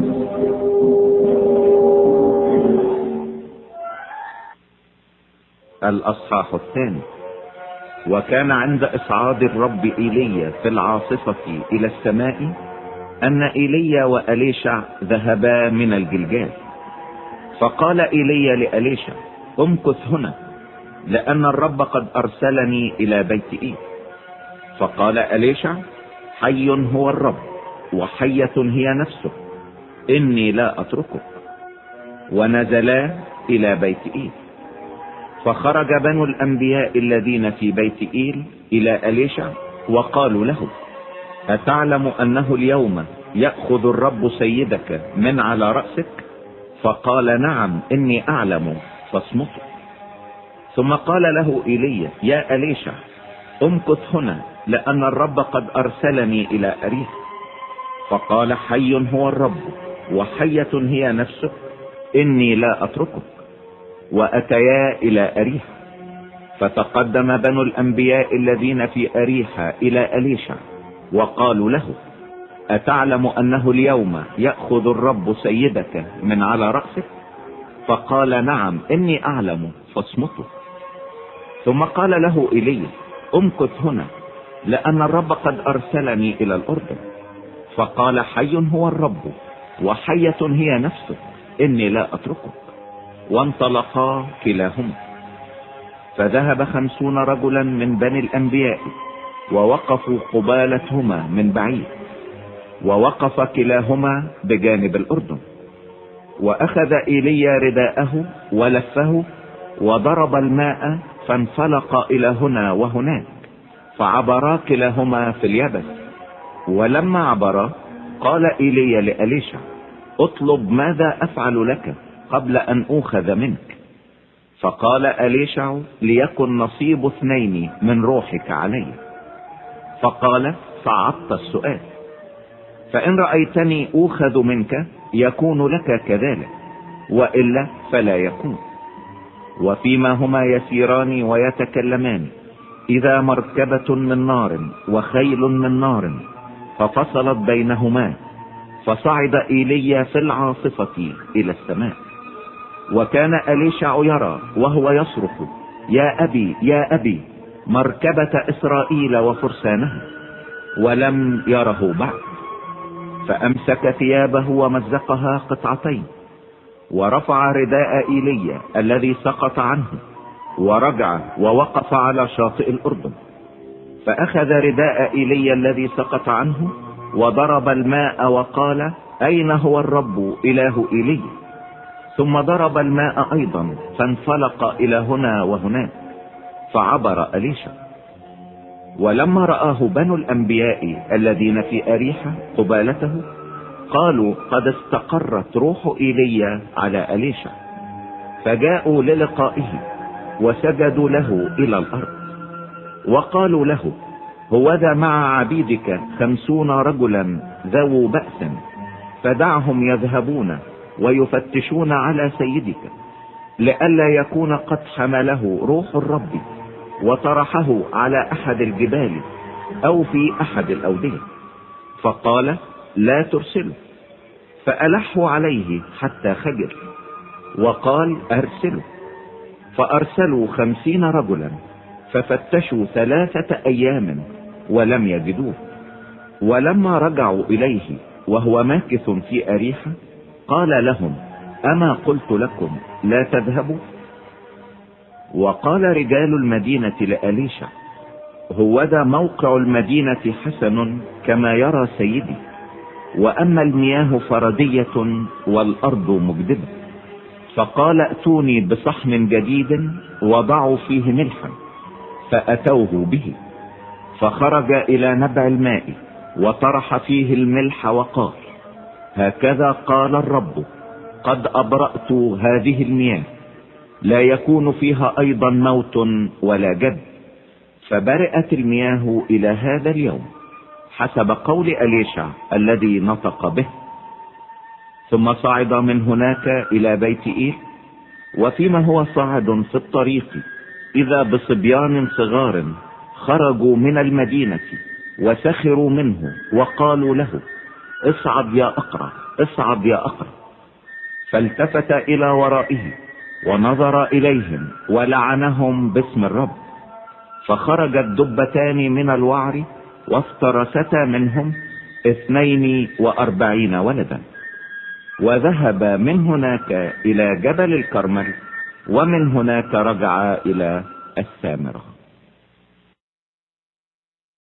الأصحاح الثاني. وكان عند إصعاد الرب إيليا في العاصفة إلى السماء أن إيليا وأليشع ذهبا من الجلجال. فقال إيليا لأليشع: امكث هنا، لأن الرب قد أرسلني إلى بيت إيل. فقال أليشع: حي هو الرب وحية هي نفسه، إني لا أتركك. ونزلا إلى بيت إيل. فخرج بنو الأنبياء الذين في بيت إيل إلى أليشع وقالوا له: أتعلم أنه اليوم يأخذ الرب سيدك من على رأسك؟ فقال: نعم إني أعلم، فاصمته. ثم قال له إيليا: يا أليشع، امكث هنا، لأن الرب قد أرسلني إلى أريحا. فقال: حي هو الرب وحية هي نفسك، إني لا أتركك. وأتيا إلى أريحا. فتقدم بنو الأنبياء الذين في أريحا إلى أليشع وقالوا له: أتعلم أنه اليوم يأخذ الرب سيدك من على رأسك؟ فقال: نعم إني أعلم، فاصمته. ثم قال له إيليا: امكث هنا، لأن الرب قد أرسلني إلى الأردن. فقال: حي هو الرب وحية هي نفسك، إني لا أتركك. وانطلقا كلاهما. فذهب 50 رجلا من بني الأنبياء ووقفوا قبالتهما من بعيد، ووقف كلاهما بجانب الأردن. وأخذ إيليا رداءه ولفه وضرب الماء، فانفلق إلى هنا وهناك، فعبرا كلاهما في اليبس. ولما عبرا قال إيليا لأليشع: اطلب ماذا أفعل لك قبل أن أوخذ منك. فقال أليشع: ليكن نصيب 2 من روحك علي. فقال: صعدت السؤال، فإن رأيتني أوخذ منك يكون لك كذلك، وإلا فلا يكون. وفيما هما يسيران ويتكلمان، إذا مركبة من نار وخيل من نار ففصلت بينهما، فصعد إيليا في العاصفة إلى السماء. وكان أليشع يرى وهو يصرخ: يا أبي يا أبي، مركبة إسرائيل وفرسانها، ولم يره بعد. فأمسك ثيابه ومزقها 2، ورفع رداء إيليا الذي سقط عنه، ورجع ووقف على شاطئ الأردن. فأخذ رداء إيليا الذي سقط عنه وضرب الماء وقال: أين هو الرب إله إيليا؟ ثم ضرب الماء أيضا، فانفلق إلى هنا وهناك، فعبر أليشع. ولما رآه بنو الأنبياء الذين في أريحا قبالته قالوا: قد استقرت روح إيليا على أليشع. فجاءوا للقائه وسجدوا له إلى الأرض، وقالوا له: هوذا مع عبيدك 50 رجلا ذو بأس، فدعهم يذهبون ويفتشون على سيدك، لئلا يكون قد حمله روح الرب وطرحه على أحد الجبال أو في أحد الأودية. فقال: لا ترسله. فألحوا عليه حتى خجل، وقال: أرسله. فأرسلوا 50 رجلا، ففتشوا 3 أيام ولم يجدوه. ولما رجعوا إليه وهو ماكث في أريحا قال لهم: أما قلت لكم لا تذهبوا؟ وقال رجال المدينة لأليشع: هوذا موقع المدينة حسن كما يرى سيدي، وأما المياه فردية والأرض مجدبة. فقال: ائتوني بصحن جديد وضعوا فيه ملحا. فأتوه به، فخرج إلى نبع الماء وطرح فيه الملح وقال: هكذا قال الرب: قد أبرأت هذه المياه، لا يكون فيها أيضا موت ولا جد. فبرئت المياه إلى هذا اليوم حسب قول أليشع الذي نطق به. ثم صعد من هناك إلى بيت إيل. وفيما هو صاعد في الطريق إذا بصبيان صغار خرجوا من المدينة وسخروا منه وقالوا له: اصعد يا أقرع، اصعد يا أقرب. فالتفت إلى ورائه ونظر إليهم ولعنهم باسم الرب. فخرجت دبتان من الوعر وافترستا منهم 42 ولدا، وذهب من هناك إلى جبل الكرمل، ومن هناك رجع إلى السامرة.